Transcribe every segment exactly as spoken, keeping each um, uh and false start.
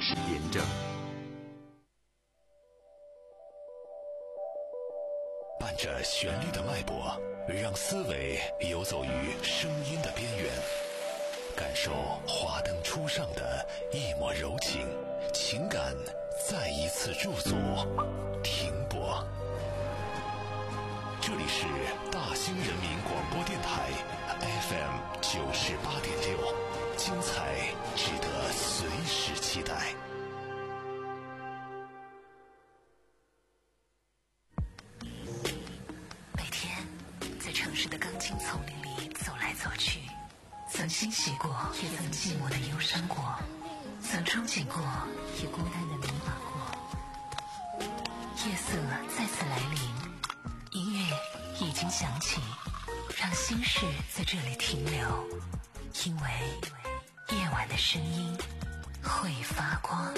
是严正。 伴着旋律的脉搏，让思维游走于声音的边缘，感受华灯初上的一抹柔情，情感再一次驻足停泊。这里是大兴人民广播电台 F M 九十八点六，精彩值得随时期待。 每天在城市的钢筋丛林里走来走去，曾欣喜过，也曾寂寞的忧伤过，曾憧憬过，也孤单的迷茫过。夜色再次来临，音乐已经响起，让心事在这里停留，因为夜晚的声音会发光。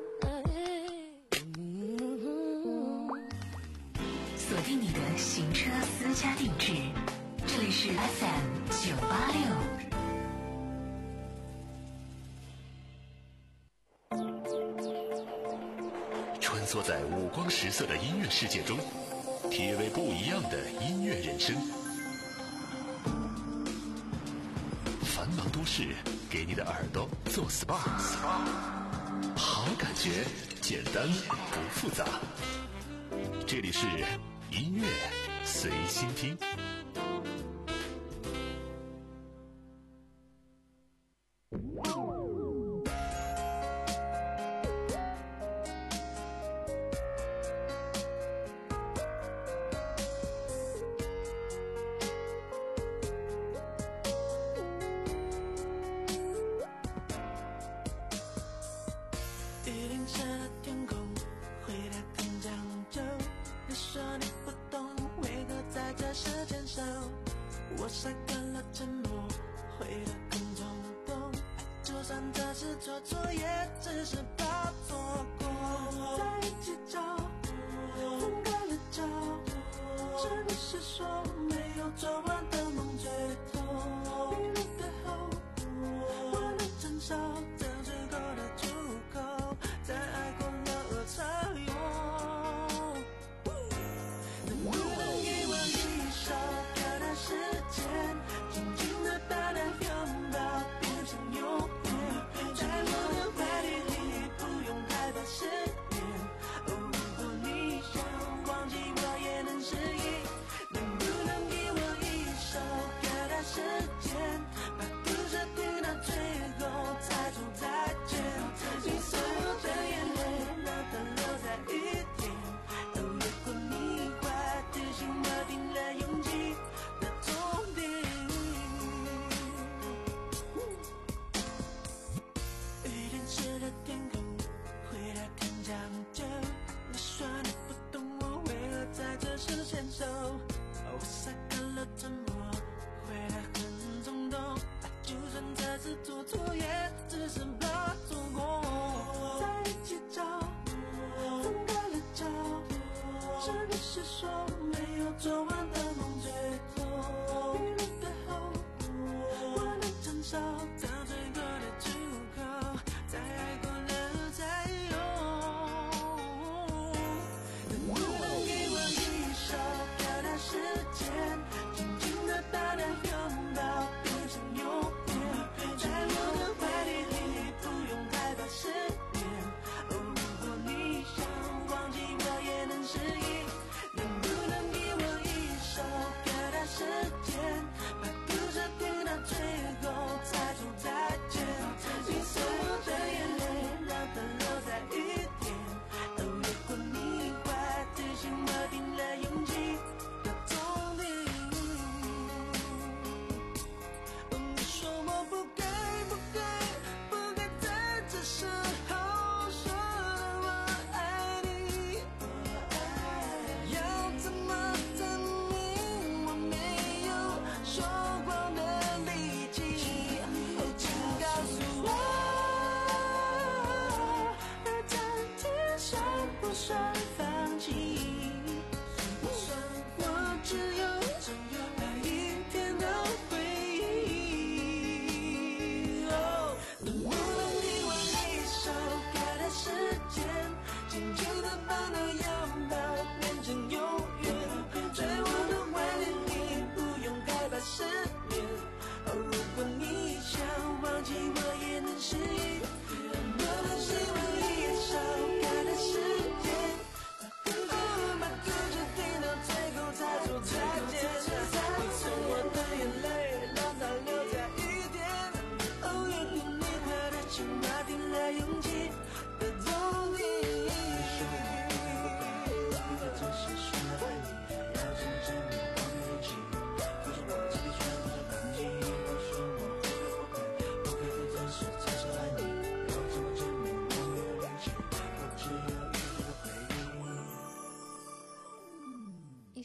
锁定你的行车私家定制，这里是 F M 九八六。 穿梭在五光十色的音乐世界中，体味不一样的音乐人生。繁忙都市给你的耳朵做 S P A， 好感觉简单不复杂。这里是音乐随心听。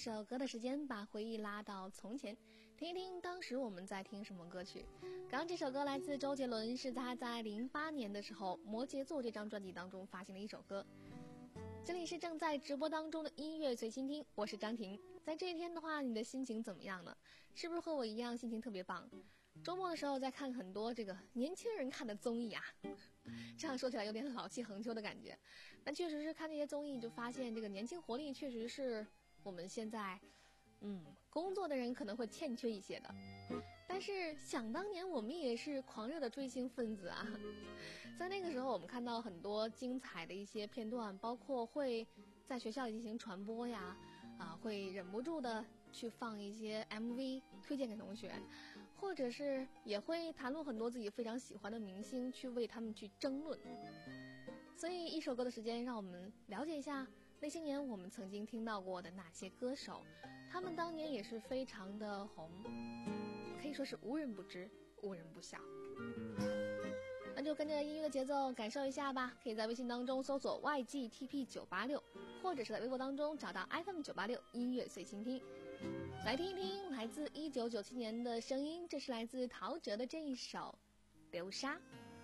首歌的时间，把回忆拉到从前，听一听当时我们在听什么歌曲。刚刚这首歌来自周杰伦，是他在零八年的时候《摩羯座》这张专辑当中发行的一首歌。这里是正在直播当中的音乐随心听，我是张婷。在这一天的话，你的心情怎么样呢？是不是和我一样心情特别棒？周末的时候在看很多这个年轻人看的综艺啊，这样说起来有点老气横秋的感觉，但确实是看这些综艺就发现这个年轻活力确实是我们现在嗯工作的人可能会欠缺一些的。但是想当年我们也是狂热的追星分子啊，在那个时候我们看到很多精彩的一些片段，包括会在学校里进行传播呀，啊会忍不住的去放一些 M V 推荐给同学，或者是也会谈论很多自己非常喜欢的明星，去为他们去争论。所以一首歌的时间，让我们了解一下那些年我们曾经听到过的那些歌手，他们当年也是非常的红，可以说是无人不知无人不晓。那就跟着音乐的节奏感受一下吧，可以在微信当中搜索 Y G T P 九八六， 或者是在微博当中找到 F M 九八六 音乐随心听，来听一听来自一九九七年的声音，这是来自陶喆的这一首《流沙》。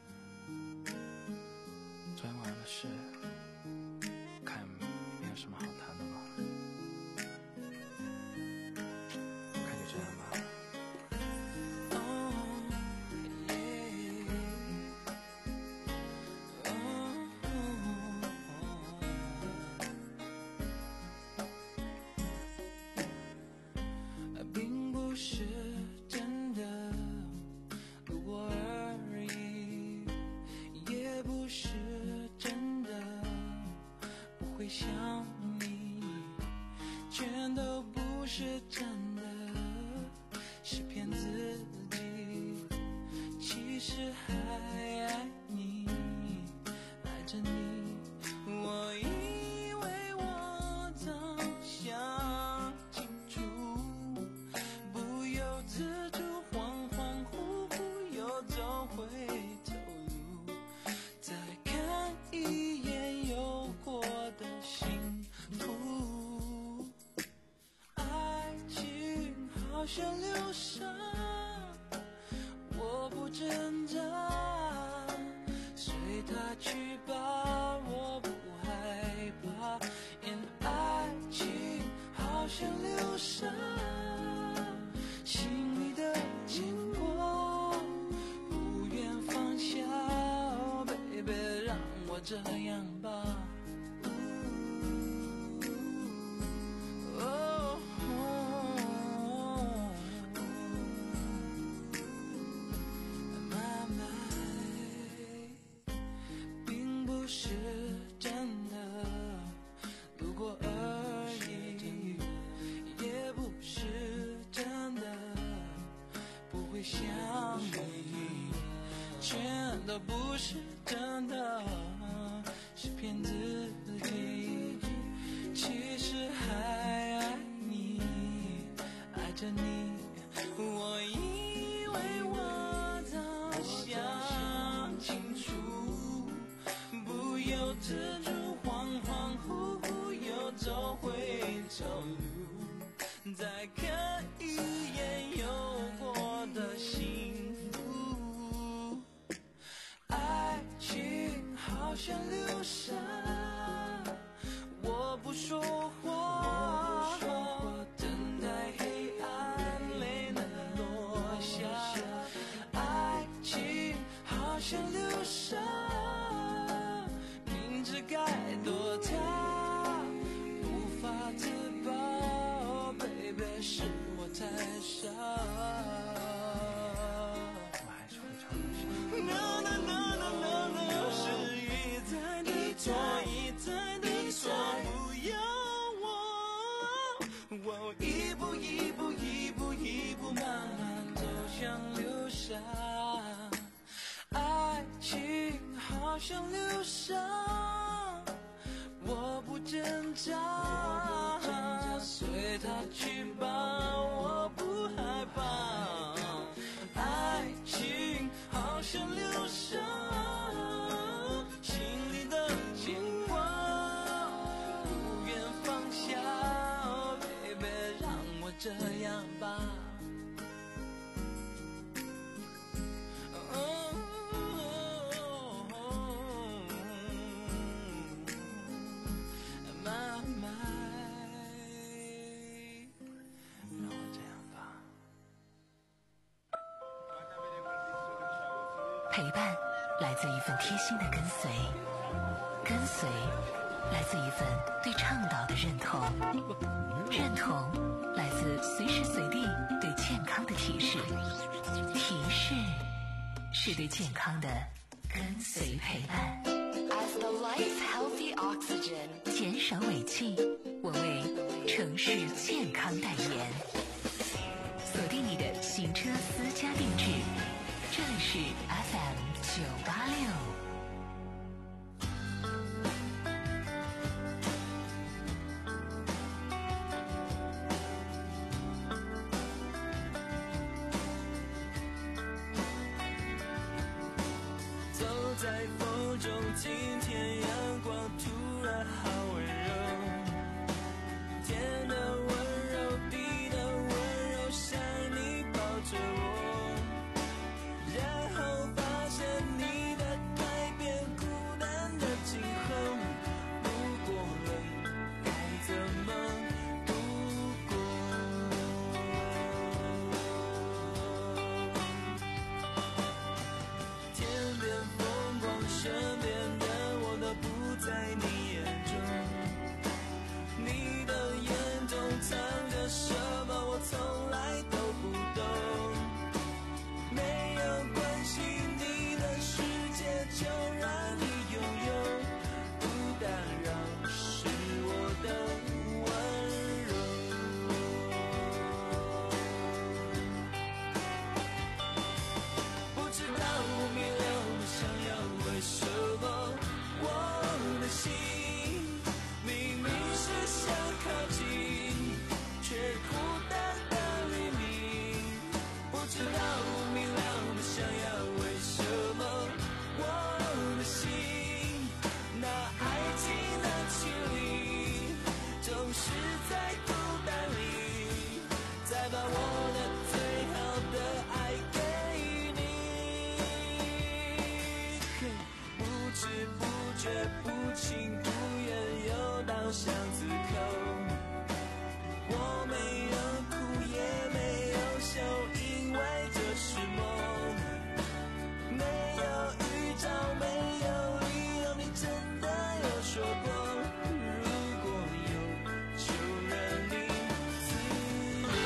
昨天晚上的事看没有什么好谈的吗？看就这样吧。 并不是真的路过而已，也不是真的不会想你，全都不是真的，是骗自己，其实还爱你，爱着你。我以为我早想清楚，不由自主恍恍惚惚又走回头路，再看一眼有过的幸福。爱情好像流沙，我不挣扎，随它去吧，我不害怕。因爱情好像流沙，心里的牵挂不愿放下。哦 baby 让我这样吧。哦妈妈，并不是真的路过而已，也不是真的不会想你，全都不是真的，是骗自己，其实还爱你，爱着你。我以为我早想清楚，不由自主恍恍惚惚又走回头路，再看一眼有过的幸福。爱情好像流沙，我不说话，等待黑暗没能落下。爱情好像流沙，明知该躲它，无法自拔。哦 baby 是我太傻， 我还是会唱流沙。 no no no no no no 是一再的错，一再的错，不要我，我一步一步一步一步慢慢走向流沙。爱情好像流沙，我不挣扎，随它去吧，我不害怕。爱情好像流沙，心里的牵挂不愿放下。Oh baby 陪伴来自一份贴心的跟随，跟随来自一份对倡导的认同，认同来自随时随地对健康的提示，提示是对健康的跟随陪伴。 As the lights healthy oxygen， 减少尾气，我为城市健康代言。锁定你的行车私家定制，这里是 F M 九八六。 走在风中，今天阳光突然好温柔，天的温柔，地的温柔，像你抱着我，然后发现你的改变，孤单的今后，路过了该怎么度过？天边风光，身边的我都不在你眼中，你的眼中藏着什么，我从来都不懂。没有关系，你的世界就让你拥有，不打扰是我的温柔。不知道明了我想要为什么，我的心明明是想靠近，却孤单的黎明。不知道明了我想要为什么，我的心那爱情的距离，总是在孤单里，再把我的最好的爱给你。嘿，不知不觉，不情不愿，又到巷子口，我没有哭也没有笑，因为这是梦，没有预兆，没有理由，你真的有说过，如果有就让你自由。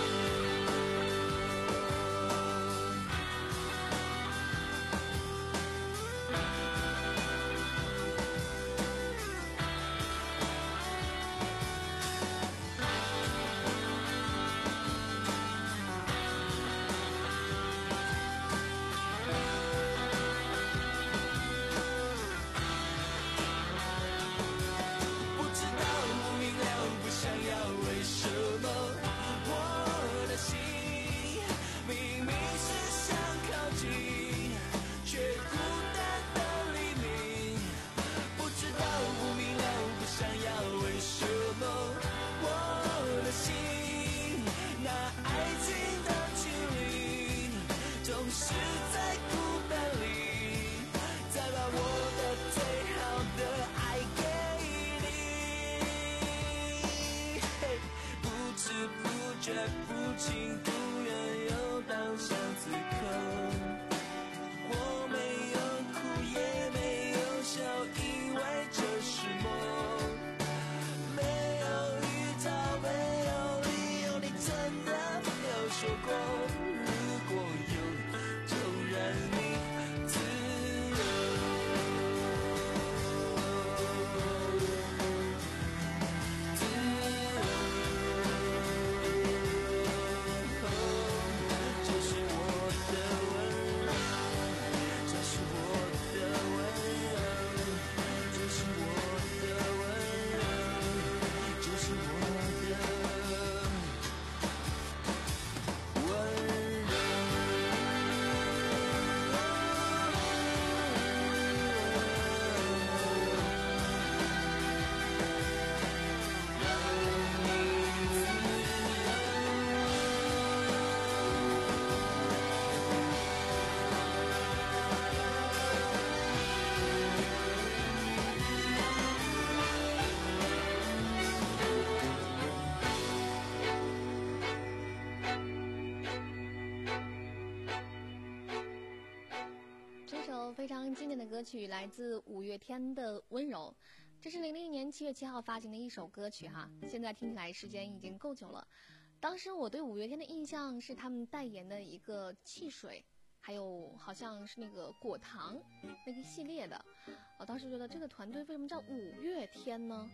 非常经典的歌曲，来自五月天的《温柔》，这是零零年七月七号发行的一首歌曲哈。现在听起来时间已经够久了。当时我对五月天的印象是他们代言的一个汽水，还有好像是那个果糖那个系列的。我当时觉得这个团队为什么叫五月天呢？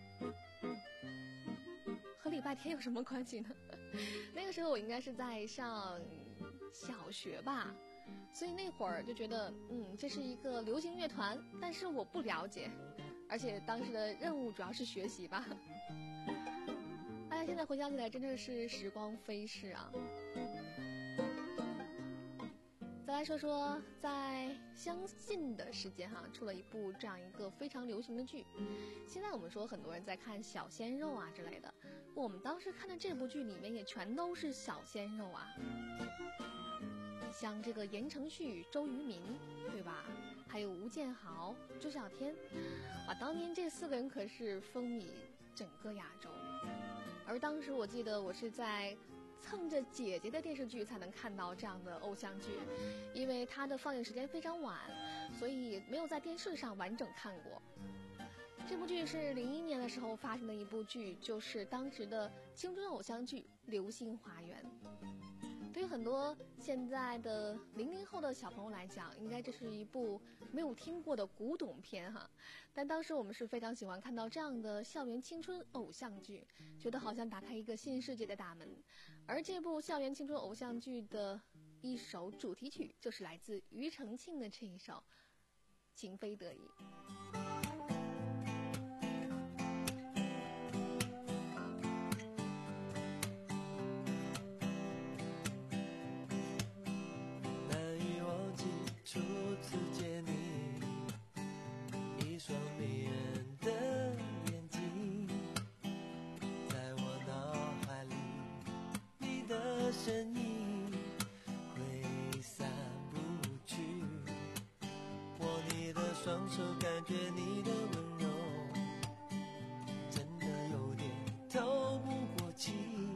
和礼拜天有什么关系呢？那个时候我应该是在上小学吧。所以那会儿就觉得，嗯，这是一个流行乐团，但是我不了解，而且当时的任务主要是学习吧。哎呀，现在回想起来真的是时光飞逝啊。再来说说，在相近的时间哈，出了一部这样一个非常流行的剧。现在我们说很多人在看小鲜肉啊之类的，我们当时看的这部剧里面也全都是小鲜肉啊。像这个言承旭、周渝民，对吧？还有吴建豪、周小天，哇，当年这四个人可是风靡整个亚洲。而当时我记得我是在蹭着姐姐的电视剧才能看到这样的偶像剧，因为它的放映时间非常晚，所以没有在电视上完整看过。这部剧是零一年的时候发行的一部剧，就是当时的青春偶像剧《流星花园》。对于很多现在的零零后的小朋友来讲，应该这是一部没有听过的古董片哈。但当时我们是非常喜欢看到这样的校园青春偶像剧，觉得好像打开一个新世界的大门。而这部校园青春偶像剧的一首主题曲，就是来自庾澄庆的这一首《情非得已》。 初次见你，一双迷人的眼睛，在我脑海里，你的身影挥散不去。握你的双手，感觉你的温柔，真的有点透不过气。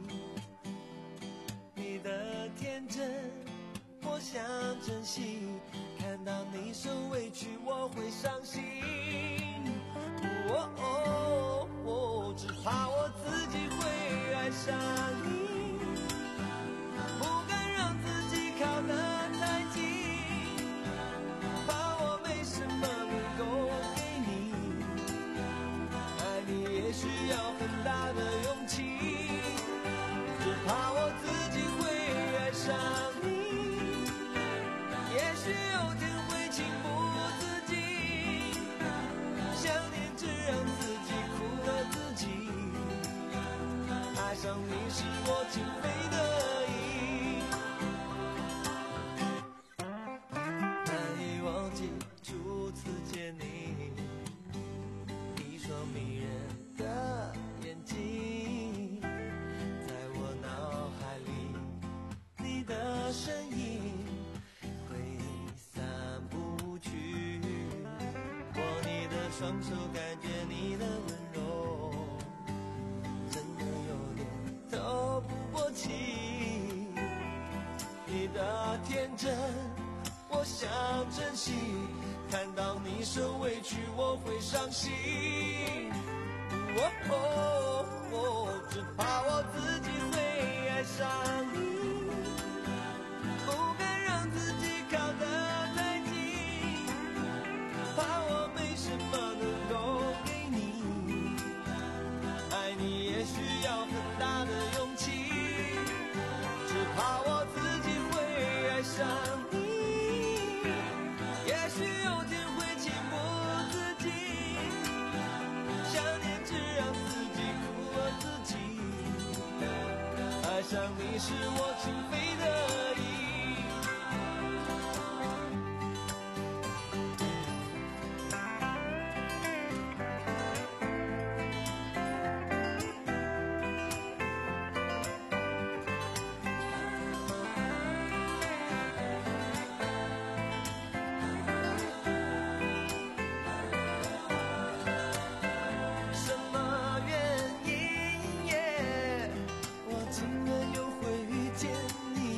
你的天真，我想珍惜。看到你受委屈，我会伤心。哦哦哦，只怕我自己会爱上你，不敢让自己靠得太近，怕我没什么能够给你。爱你也需要很大的勇气，只怕我自己会爱上你。也许有天会情不自禁，想念只让自己苦了自己。爱上你是我情非得已，难以忘记初次见你，一双迷人的眼睛，在我脑海里，你的身影双手感觉你的温柔，真的有点透不过气。你的天真，我想珍惜。看到你受委屈，我会伤心。哦哦哦，只怕我自己会爱上你，不敢让自己靠得太近，怕我没什么能够给你。爱你也需要很大的勇气，只怕我自己会爱上你。也许有天会情不自禁，想念只让自己苦了自己。爱上你是我情非得已。我竟然又会遇见你，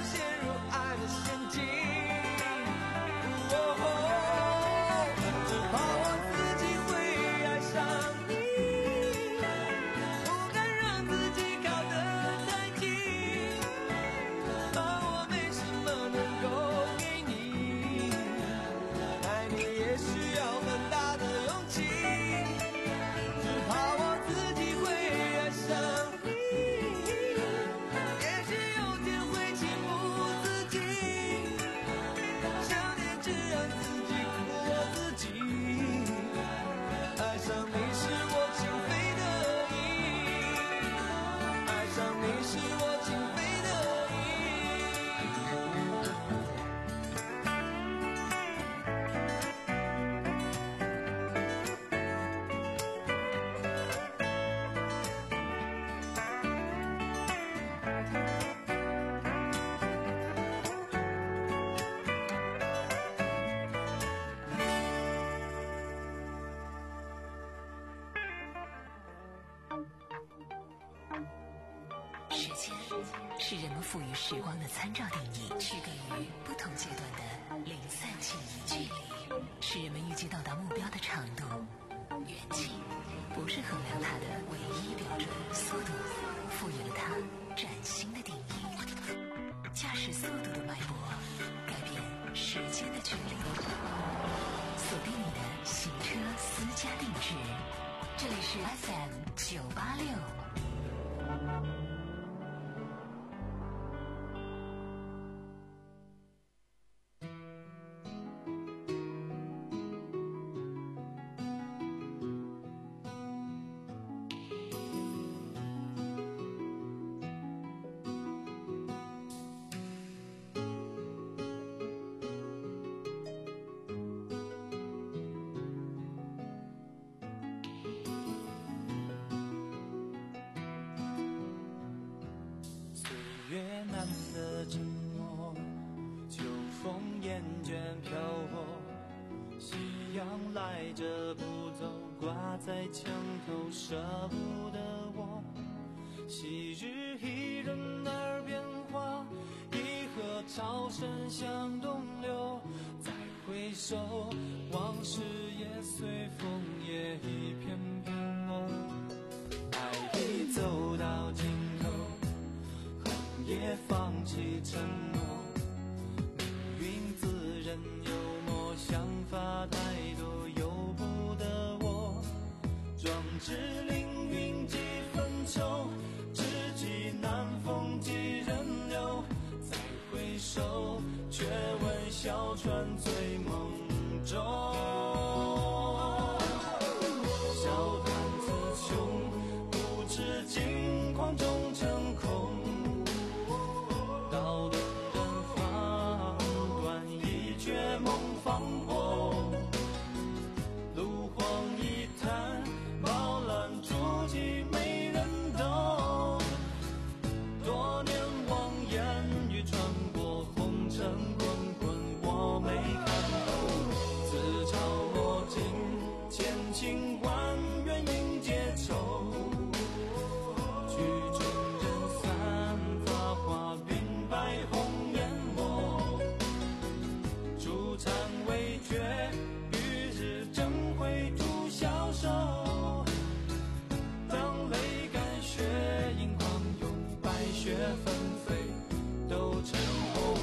陷入爱的陷阱。哦，只怕我自己会爱上你，不敢让自己靠得太近，怕我没什么能够给你，爱你也需要很大的勇气，只怕我自己会爱上你，也许有天会情不自禁，想念只让自己苦我自己，爱上你是我情非得已，爱上你是我情非得时间是人们赋予时光的参照定义，区隔于不同阶段的零散记忆。距离是人们预计到达目标的长度，远近不是衡量它的唯一标准。速度赋予了它崭新的定义，驾驶速度的脉搏改变时间的距离。锁定你的行车私家定制，这里是 F M 九八六。 越难的沉默，秋风厌倦飘过，夕阳赖着不走，挂在墙头舍不得我。昔日一人耳边话，一河潮声向东流，再回首，往事也随风也一片片落。爱已走到尽头，也放弃承诺，命运自认幽默，想法太多由不得我，壮志凌云几分愁，知己难逢几人留，再回首，却闻小船醉梦中。笑谈词穷，不知惊慌中成空，道灯灯放断，一绝梦放破，路荒一滩，饱览足迹没人懂，多年望眼欲穿过，红尘滚滚我没看透，自嘲墨尽，千情万缘应结愁，曲终人散，发花云白红颜墨，初禅未觉，与日争辉徒消瘦，当泪干血盈眶涌，白雪纷飞都成红。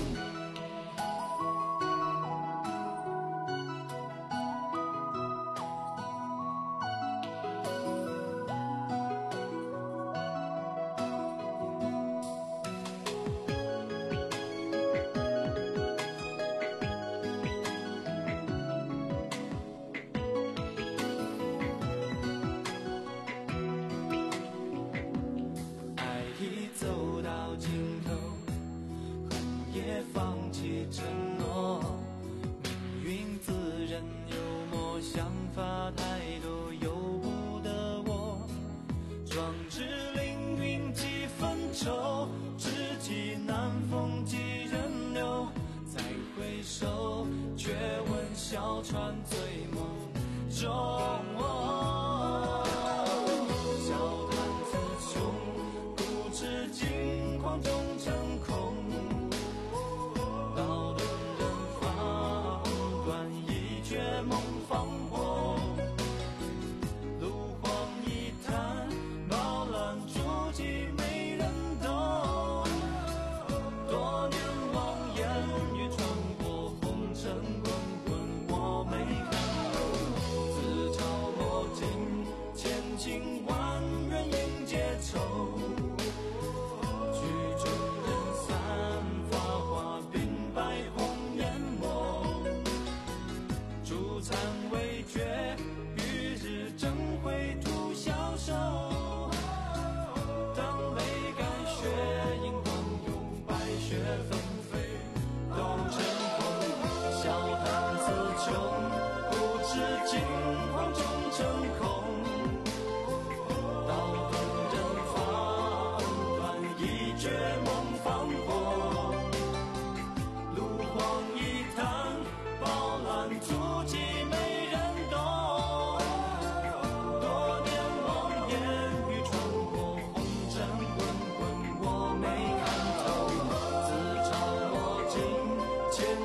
爱已走到尽头，恨也放弃承诺，命运自认幽默，想法太多由不得我，壮志凌云几分愁，知己难逢几人留，再回首，却闻小船醉梦中。笑谈词穷，不知惊慌中成空，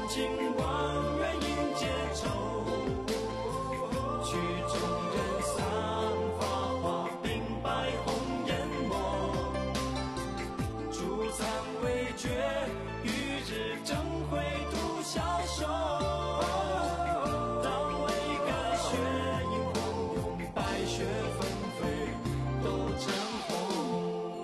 情望远迎结愁，曲终人散花花鬓白红颜墨，初藏未觉与日争辉徒消瘦，当未敢雪映红红，白雪纷飞都成红。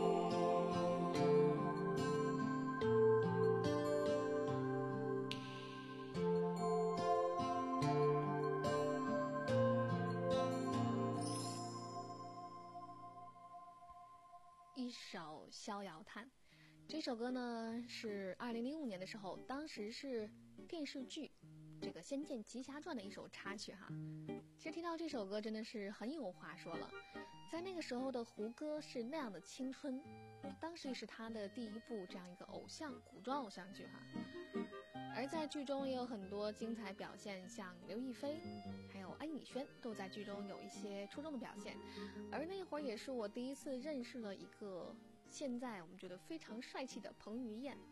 一首《逍遥叹》，这首歌呢是二零零五年的时候，当时是电视剧这个《仙剑奇侠传》的一首插曲哈。其实提到这首歌真的是很有话说了，在那个时候的胡歌是那样的青春，当时也是他的第一部这样一个偶像古装偶像剧哈。而在剧中也有很多精彩表现，像刘亦菲还有安以轩都在剧中有一些出众的表现。而那会儿也是我第一次认识了一个现在我们觉得非常帅气的彭于晏，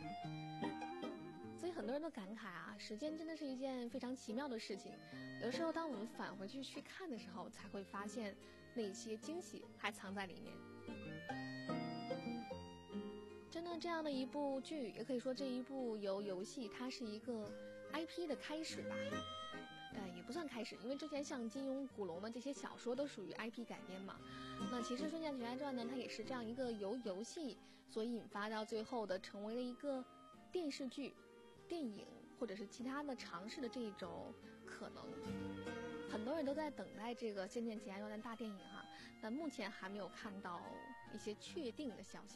所以很多人都感慨啊，时间真的是一件非常奇妙的事情。有时候当我们返回去去看的时候，才会发现那些惊喜还藏在里面。真的这样的一部剧，也可以说这一部由游戏它是一个 I P 的开始吧，呃，也不算开始，因为之前像金庸、古龙的这些小说都属于 I P 改编嘛。那其实《仙剑奇侠传》呢，它也是这样一个由游戏所引发到最后的，成为了一个电视剧、电影或者是其他的尝试的这一种可能。很多人都在等待这个《仙剑奇侠传》的大电影哈，但目前还没有看到一些确定的消息。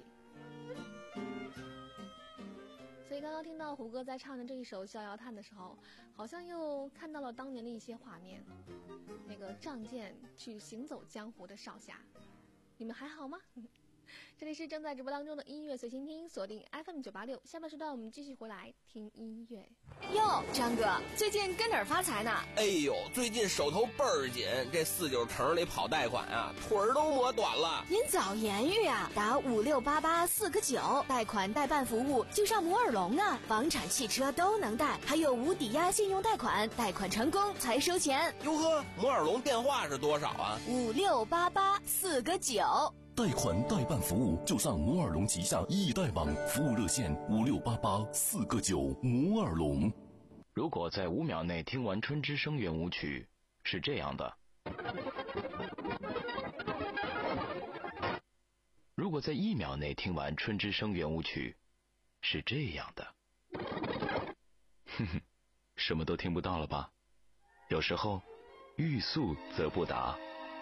所以刚刚听到胡歌在唱的这一首《逍遥叹》的时候，好像又看到了当年的一些画面，那个仗剑去行走江湖的少侠，你们还好吗？这里是正在直播当中的音乐随心听，锁定 F M 九八六，下半时段我们继续回来听音乐。 哟，张哥，最近跟哪儿发财呢？ 哎呦，最近手头倍儿紧，这四九城里跑贷款啊，腿儿都磨短了。 您早言语啊，打五六八八四个九，贷款代办服务就上摩尔龙啊，房产、汽车都能贷，还有无抵押信用贷款，贷款成功才收钱。 哟呵，摩尔龙电话是多少啊？ 五六八八四个九。 贷款代办服务就上摩尔龙旗下易贷网，服务热线五六八八四个九。摩尔龙。 如果在五秒内听完《春之声》圆舞曲，是这样的；如果在一秒内听完《春之声》圆舞曲，是这样的。哼哼，什么都听不到了吧？有时候，欲速则不达。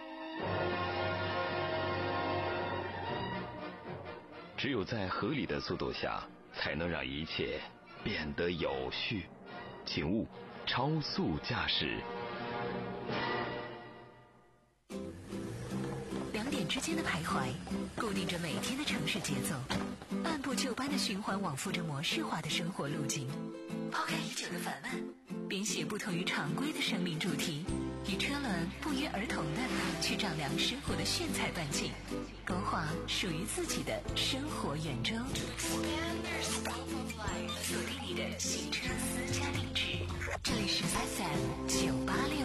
只有在合理的速度下，才能让一切变得有序。请勿超速驾驶。 两点之间的徘徊，固定着每天的城市节奏，按部就班的循环往复着模式化的生活路径。抛开已久的烦闷，编写不同于常规的生命主题，与车轮不约而同的去丈量生活的炫彩半径，勾画属于自己的生活圆周。锁定你的新车私家定制，这里是 F M 九八六。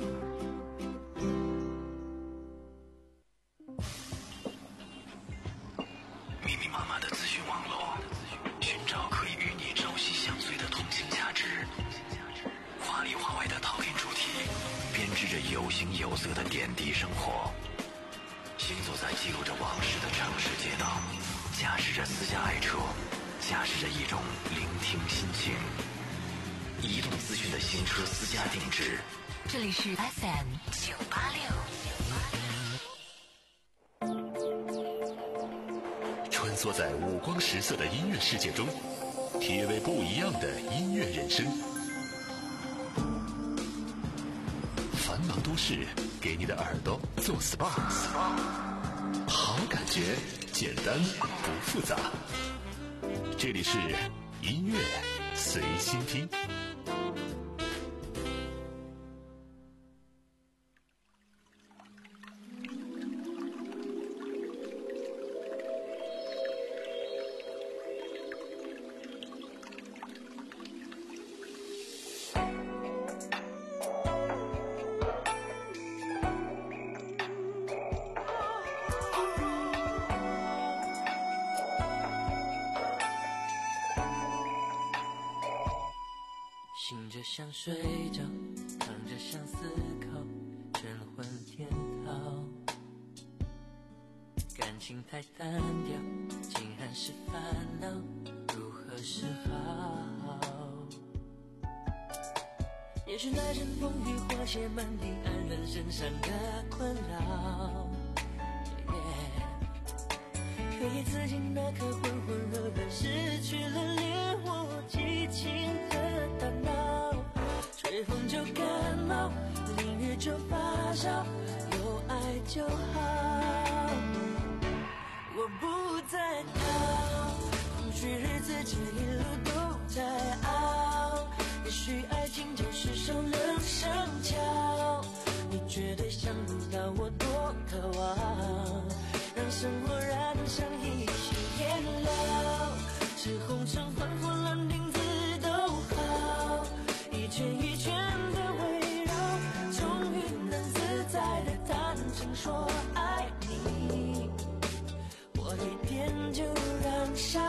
密密麻麻的资讯网络，寻找可以与你朝夕相随的同性价值。华里华外的陶片主题，编织着有形有色的点滴生活。行走在记录着往事的城市街道，驾驶着私家爱车，驾驶着一种聆听心情。移动资讯的新车私家定制， 这里是 F M 九八六。 穿梭在五光十色的音乐世界中，体味不一样的音乐人生。繁忙都市给你的耳朵做 S P A， 好感觉，简单不复杂。这里是音乐随心听。 醒着想睡着，躺着想思考，神魂颠倒，感情太单调，竟然是烦恼，如何是好？也许那阵风雨化解满地黯然身上的困扰， yeah、可以刺进那颗浑浑噩噩失去了连我激情的大脑，吹风就感冒，淋雨就发烧，有爱就好。我不再逃，空虚日子这一路都在熬，也许爱情就是熟能生巧，你绝对想不到我多渴望，让生活燃上一些颜料，是红尘幻火蓝靛紫都好，一圈一圈的围绕，终于能自在的坦诚说爱你，我一点就燃烧。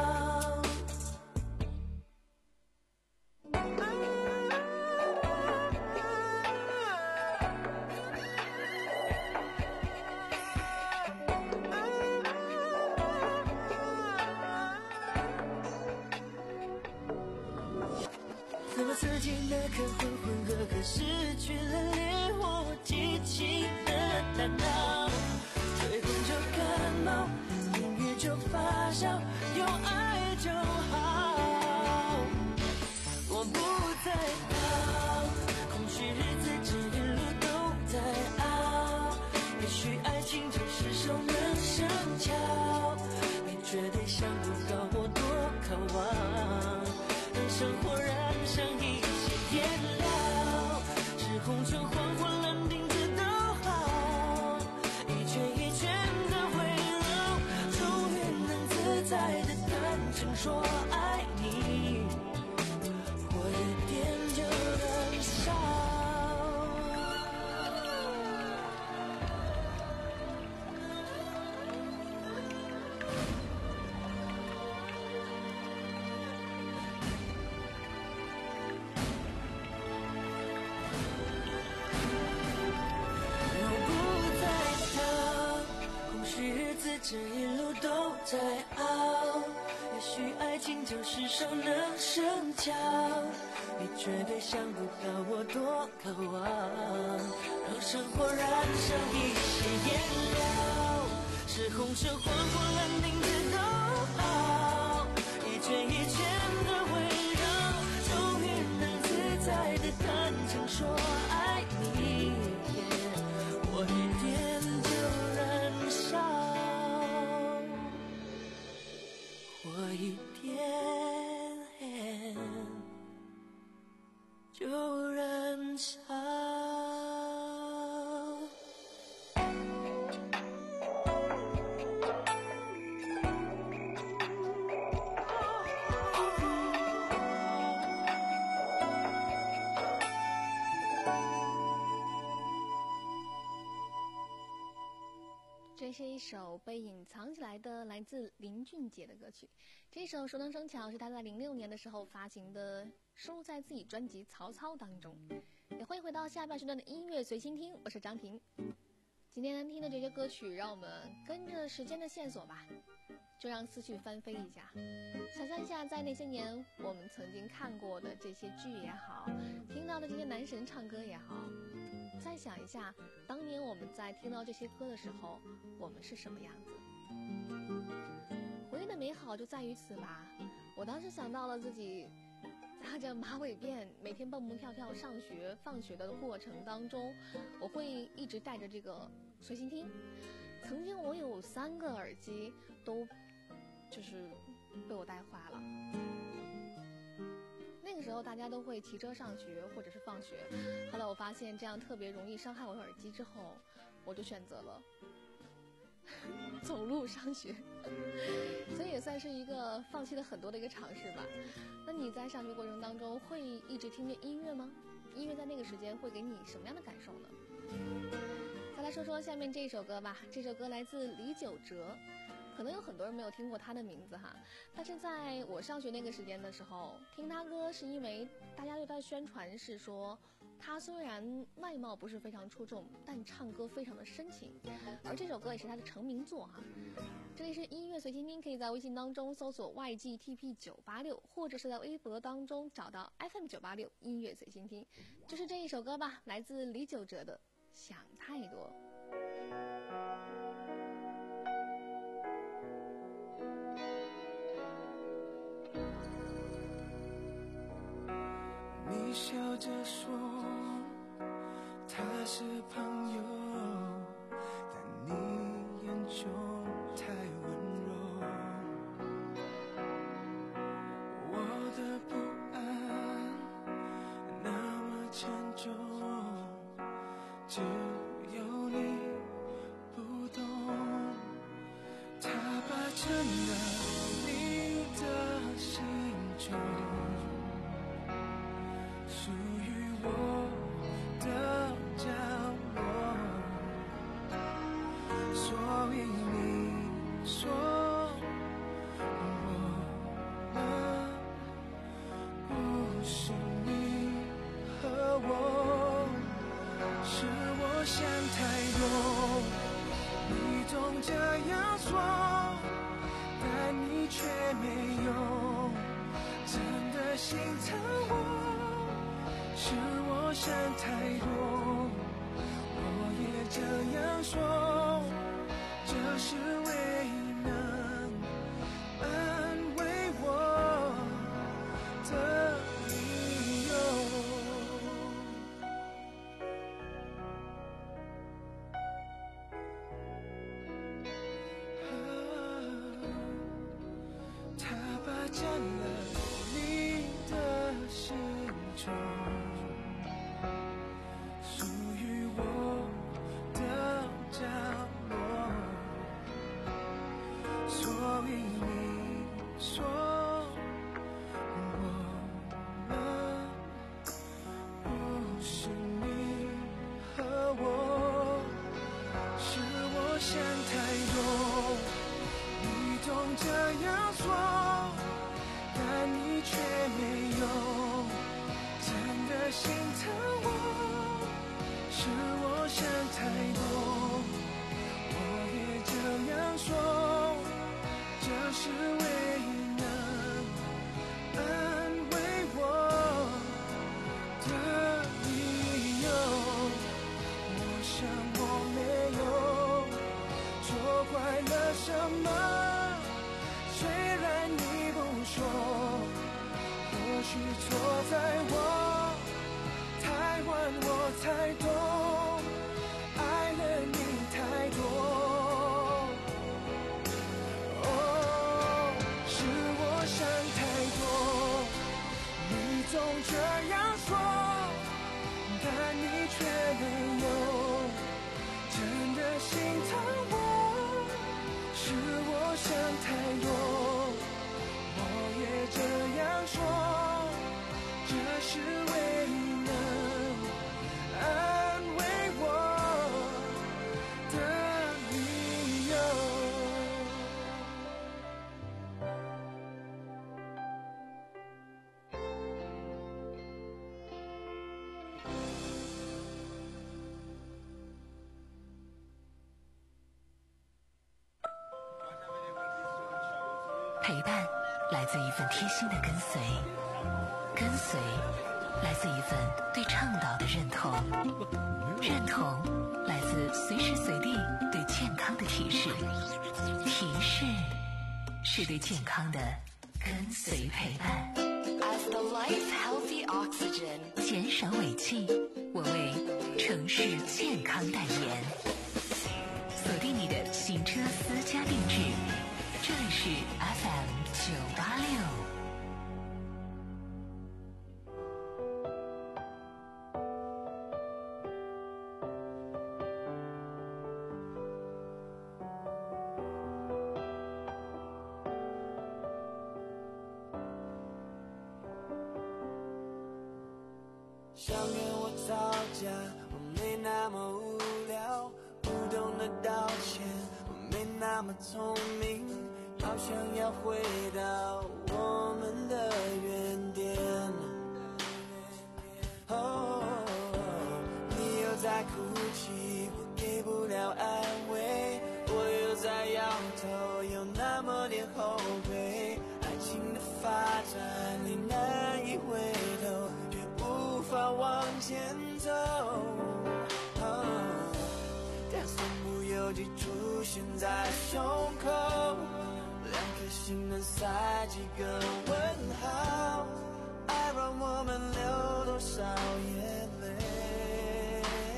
怎么刺激那颗浑浑噩噩失去了连我激情的大脑，吹风就感冒，淋雨就发烧，有爱就好。我不再逃，空虚日子这一路都在熬，也许爱情就是熟能生巧，你绝对想不到我多渴望，让生活燃上一些颜料，是红尘黄昏蓝靛紫都好，一圈一圈的围绕，终于能自在的坦诚说爱你，我一点就燃烧。这一路都在熬，也许爱情就是熟能生巧，你绝对想不到我多渴望，让生活燃上一些颜料，是红尘黄火蓝靛紫都好，一圈一圈的围绕，终于能自在的坦诚说爱你，我一点就燃烧，我一点就燃烧。 这是一首被隐藏起来的来自林俊杰的歌曲，这首《熟能生巧》是他在零六年的时候发行的，收录在自己专辑《曹操》当中。也欢迎回到下半时段的音乐随心听，我是张婷。今天听的这些歌曲，让我们跟着时间的线索吧，就让思绪翻飞一下，想象一下在那些年我们曾经看过的这些剧也好，听到的这些男神唱歌也好，再想一下当年我们在听到这些歌的时候，我们是什么样子。回忆的美好就在于此吧。我当时想到了自己扎着马尾辫，每天蹦蹦跳跳上学放学的过程当中，我会一直带着这个随心听。曾经我有三个耳机都就是被我带坏了。那个时候大家都会骑车上学或者是放学，后来我发现这样特别容易伤害我的耳机之后，我就选择了走路上学，所以也算是一个放弃了很多的一个尝试吧。那你在上学过程当中会一直听着音乐吗？音乐在那个时间会给你什么样的感受呢？再来说说下面这首歌吧，这首歌来自李玖哲， 可能有很多人没有听过他的名字哈，但是在我上学那个时间的时候，听他歌是因为大家对他的宣传是说，他虽然外貌不是非常出众，但唱歌非常的深情，而这首歌也是他的成名作哈。这里是音乐随心听，可以在微信当中搜索 Y G T P 九八六，或者是在微博当中找到 F M 九八六音乐随心听，就是这一首歌吧，来自李玖哲的《想太多》。 你笑着说他是朋友，但你眼中太温柔，我的不安那么沉重，只有你不懂，他霸占了你的心中，属于我的角落，所以你说我们不是你和我，是我想太多，你总这样说，但你却没有真的心疼我，是我想太多，我也这样说，这是唯一能安慰我的理由。他霸占了你的心中，属于我的角落，所以你说我们不是你和我，是我想太多，你总这样说，但你却没有真的心疼我，是我想太多，我也这样说，这是唯一能安慰我的理由。我想我没有错怪了什么，虽然你不说，或许错在我太晚，我才懂，爱了你太多。哦，是我想太多，你总这样说，但你却没有真的心疼我，是我想太多，我也这样说，这是唯一能安慰我的理由。 陪伴来自一份贴心的跟随，跟随来自一份对倡导的认同，认同来自随时随地对健康的提示，提示是对健康的跟随陪伴。 As the life healthy oxygen， 减少尾气，我为城市健康代言。锁定你的行车私家定制，这里是 F M 九八六。 想跟我吵架，我没那么无聊，不懂得道歉，我没那那么聪明，好想要回到我们的原点。哦，你又在哭泣，我给不了安慰，我又在摇头，有那么点后悔。爱情的发展你难以回头，却无法往前走。哦，但身不由己出现在胸口，两颗心能塞几个问号？爱让我们流多少眼泪？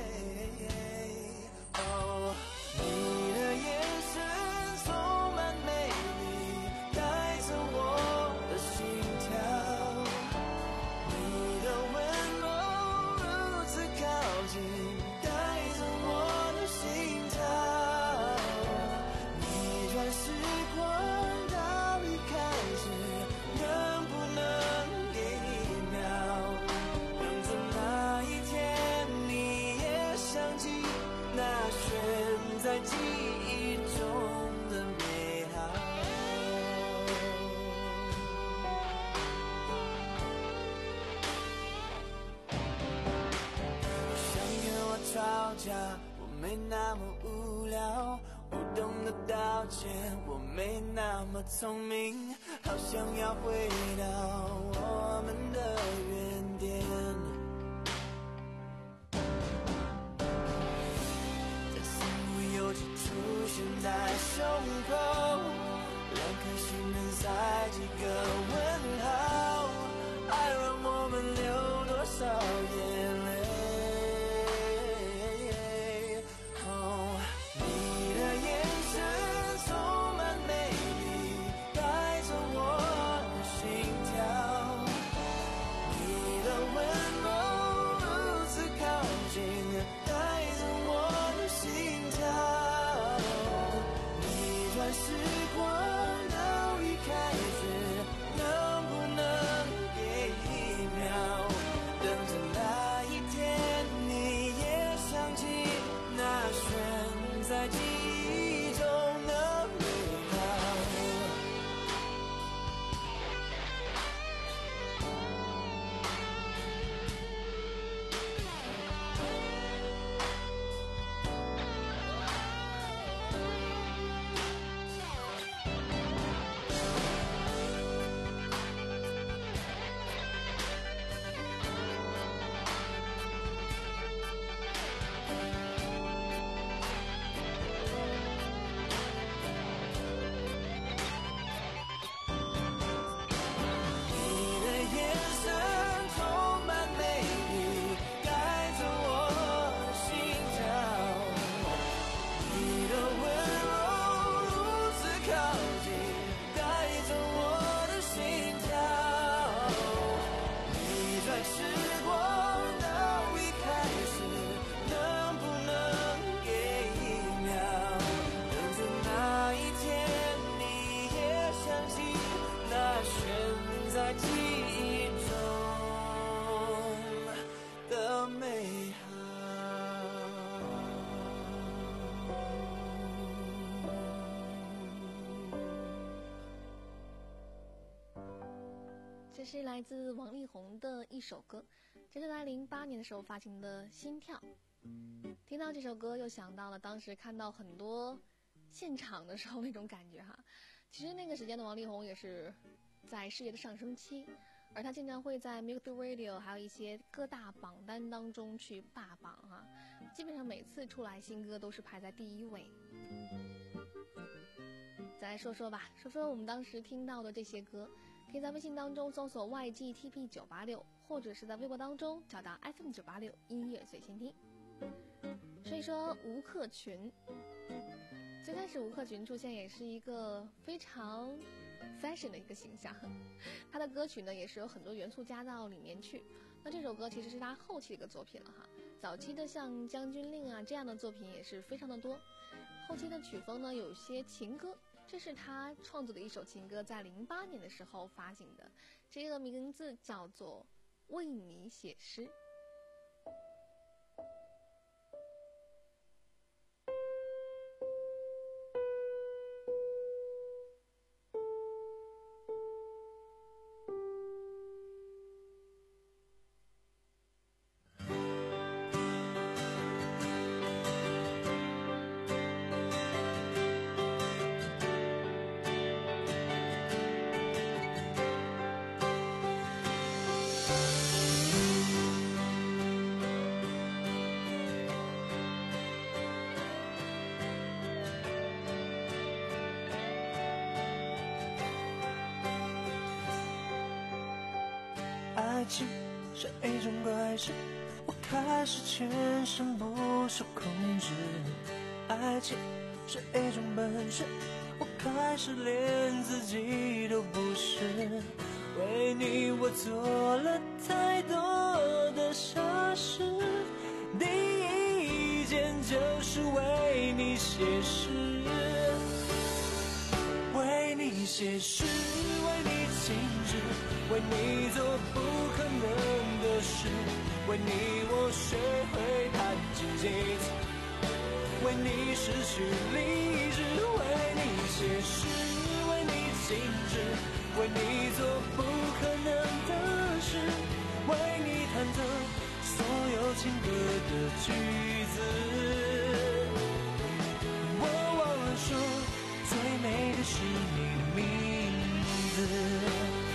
哦，你的眼神充满美丽，带着我的心跳。你的温柔如此靠近，带着我的心跳。逆转时光到离开时，能不能给一秒，等着那一天你也想起那悬在记忆中的美好。想跟我吵架，我没那么无聊，不懂得道歉，我没那么聪明，好想要回到我们的原点。但身不由己出现在胸口，两颗心能塞几个问号？爱让我们流多少眼泪？哦，你的眼神充满美丽，带着我的心跳。你的温柔如此靠近，带着我的心跳。逆转时光到离开时，能不能给一秒，等着那一天你也想起那悬在记忆中的美好。你的眼神充满美丽，带着我的心跳。你的温柔如此靠近，带着我的心跳。逆转时光到离开时，能不能给一秒，等着那一天你也想起那悬在记忆中的美好。 这是来自王力宏的一首歌，这是在零八年的时候发行的《心跳》。听到这首歌，又想到了当时看到很多现场的时候那种感觉哈。其实那个时间的王力宏也是在事业的上升期，而他经常会在 Music Radio 还有一些各大榜单当中去霸榜哈，基本上每次出来新歌都是排在第一位。再来说说吧，说说我们当时听到的这些歌，可以在微信当中搜索 Y G T P 九八六，或者是在微博当中找到 F M 九八六音乐随心听。所以说吴克群，最开始吴克群出现也是一个非常 fashion 的一个形象，他的歌曲呢也是有很多元素加到里面去。那这首歌其实是他后期的一个作品了哈，早期的像将军令啊这样的作品也是非常的多，后期的曲风呢有些情歌，这是他创作的一首情歌，在零八年的时候发行的，这个名字叫做为你写诗。 爱情是一种怪事，我开始全身不受控制。爱情是一种本事，我开始连自己都不是。为你我做了太多的傻事，第一件就是为你写诗，为你写诗，为你静止，为你做不可能的事，为你我学会弹琴几次，为你失去理智，为你写诗，为你静止，为你做不可能的事，为你弹奏所有情歌的句子。我忘了说，最美的是你的名字。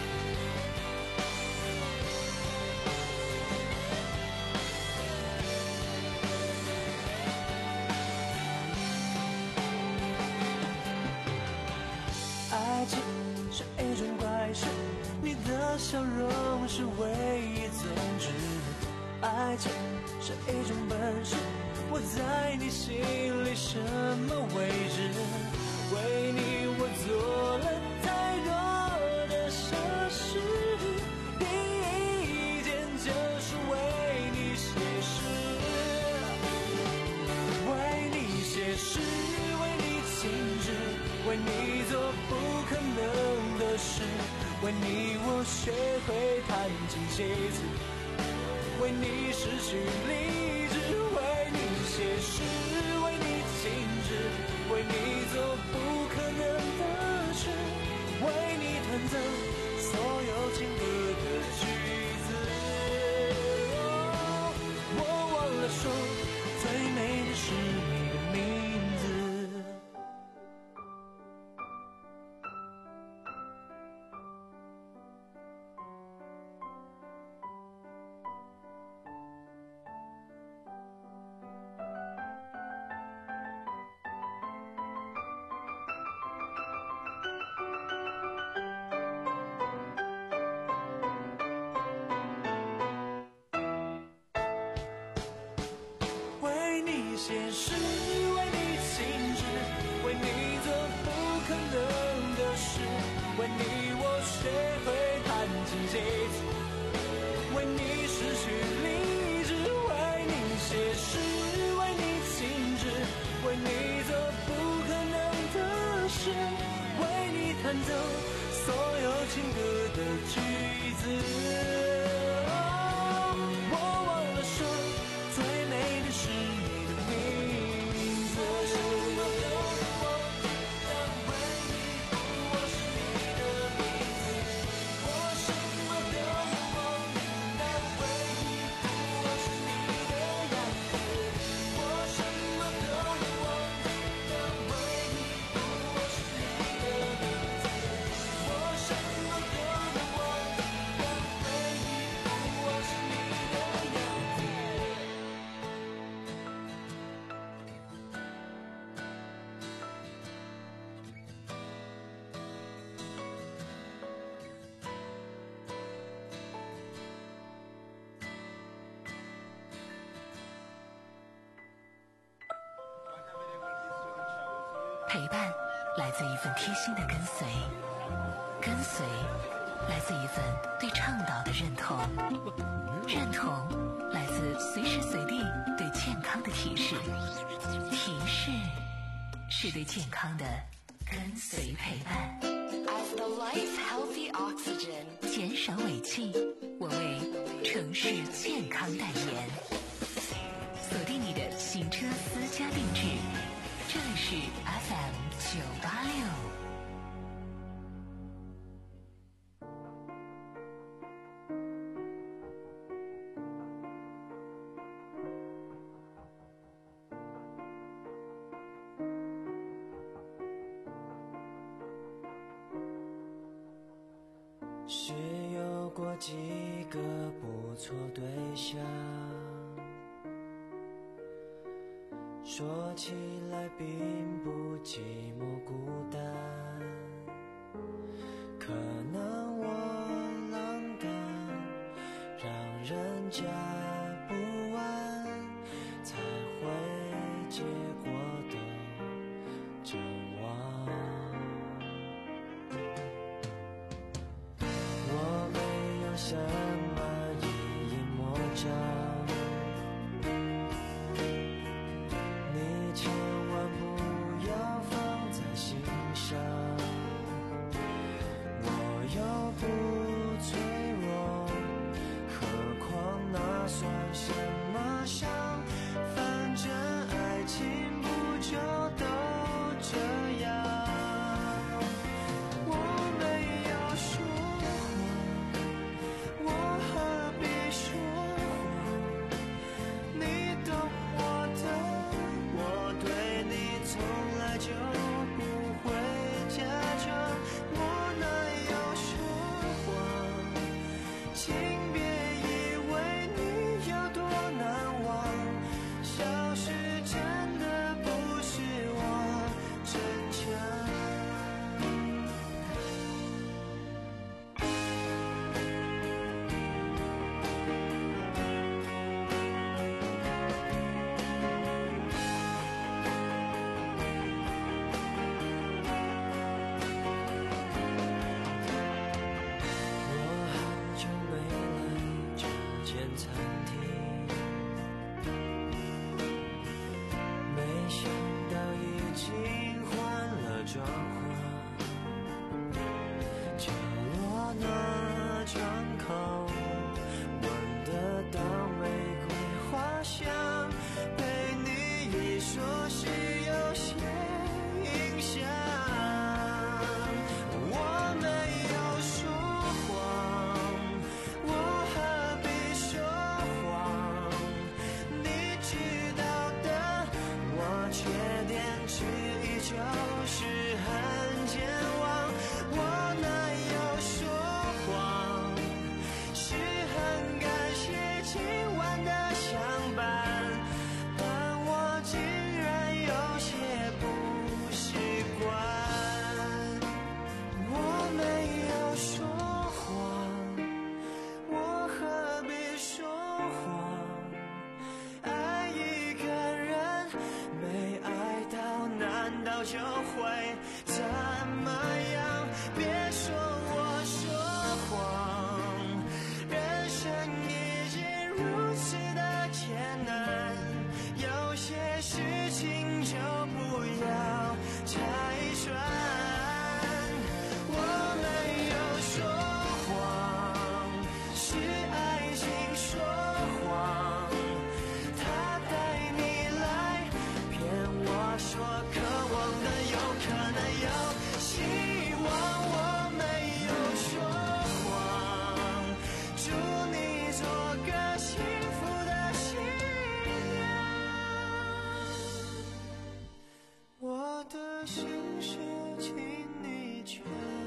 爱情是一种怪事，你的笑容是唯一宗旨。爱情是一种本事，我在你心里什么位置？为你我做了太多的傻事，第一件就是为你写诗，为你写诗，为你静止，为你做不可能的事，为你我学会弹琴写字，为你失去理智，为你写诗，为你静止，为你做不可能的事，为你弹奏所有情歌的句子。哦，我忘了说，最美的是你的名字。为你写诗，为你静止，为你做不可能的事，为你我学会弹琴写字，为你失去理智，为你写诗，为你静止，为你做不可能的事，为你弹奏所有情歌的句子。我忘了说，最美的是你的名字。我什么都能忘记，但唯一不我是你的名字。我什么都能忘记，但唯一不我是你的样子。我什么都能忘记，但唯一不我是你的名字。我什么都能忘记，但唯一不我是你的样子。 陪伴来自一份贴心的跟随，跟随来自一份对倡导的认同，认同来自随时随地对健康的提示，提示是对健康的跟随陪伴。 As the life healthy oxygen， 减少尾气，我为城市健康代言。锁定你的行车私家定制，这里是 F M 九八六。 是有过几个不错对象，说起来并不寂寞孤单，可能我浪荡， 人家不完，才会结果都绝望。我没有什么一言魔障，你千万不要放在心上，我又不脆弱，何况那算什么伤？反正爱情不就都这样。我没有说谎，我何必说谎？你懂我的，我对你从来就不会假装。我哪有说谎？请别以为你有多难忘，消失真的不是我逞强。我好久没来这间餐厅，没想到已经换了装潢，角落那窗口闻得到玫瑰花香，被你一说是有些影响。我没有说谎，我何必说谎？你知道的，我缺点之一就是很健忘。我哪有说谎？是很感谢今晚的相伴，但我竟然有些不习惯。我没有说谎，我何必说谎？爱一个人没爱到，难道就会怎么样？别说我说谎，人生已经如此的艰难，有些事情就不要拆穿。我没有说谎，是爱情说谎，他带你来骗我说渴望的有可能有希望。我没有说谎，祝你做个幸福的新娘。我的心事请你全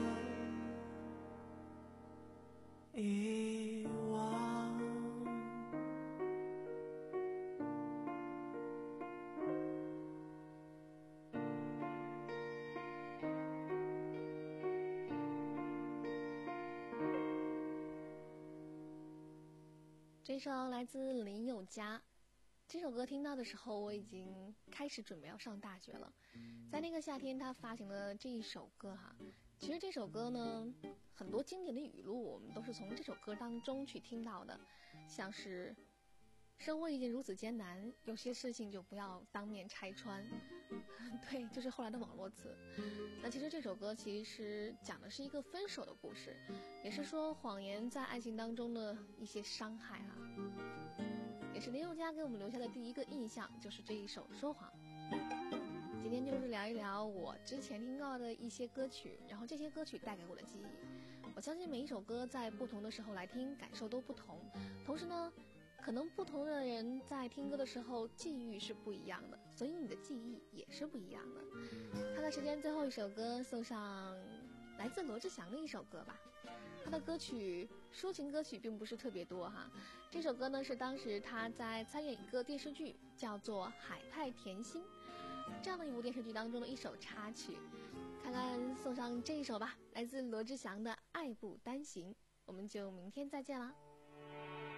遗忘。 这首来自林宥嘉，这首歌听到的时候，我已经开始准备要上大学了。在那个夏天，他发行了这一首歌哈。其实这首歌呢，很多经典的语录我们都是从这首歌当中去听到的，像是生活已经如此艰难，有些事情就不要当面拆穿。对，就是后来的网络词。那其实这首歌其实讲的是一个分手的故事，也是说谎言在爱情当中的一些伤害啊。也是林宥嘉给我们留下的第一个印象，就是这一首《说谎》。今天就是聊一聊我之前听到的一些歌曲，然后这些歌曲带给我的记忆。我相信每一首歌在不同的时候来听，感受都不同。同时呢，可能不同的人在听歌的时候际遇是不一样的，所以你的记忆也是不一样的。看看时间，最后一首歌送上来自罗志祥的一首歌吧。他的歌曲抒情歌曲并不是特别多哈，这首歌呢是当时他在参演一个电视剧叫做《海派甜心》这样的一部电视剧当中的一首插曲，看看送上这一首吧，来自罗志祥的《爱不单行》。我们就明天再见啦。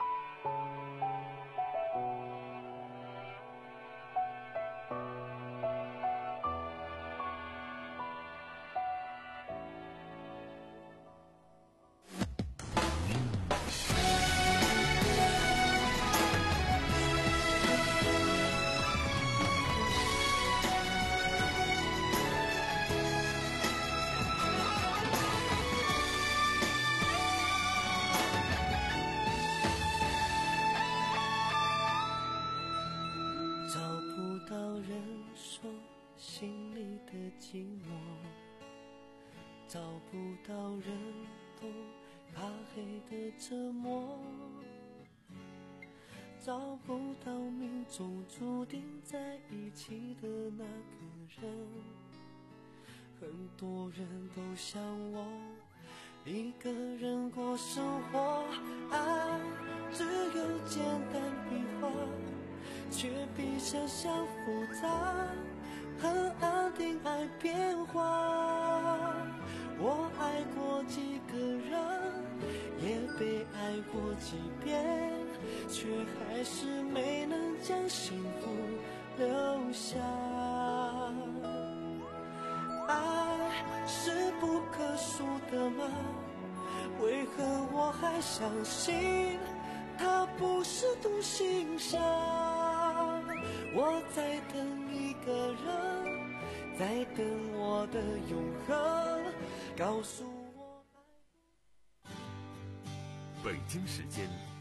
找不到人懂怕黑的折磨，找不到命中注定在一起的那个人。很多人都像我一个人过生活，爱只有简单笔画，却比想象复杂，很安定爱变化。我爱过几个人，也被爱过几遍，却还是没能将幸福留下。爱是不可数的吗？为何我还相信它不是独行侠？我在等一个人，在等我的永恒，告诉我。 北京时间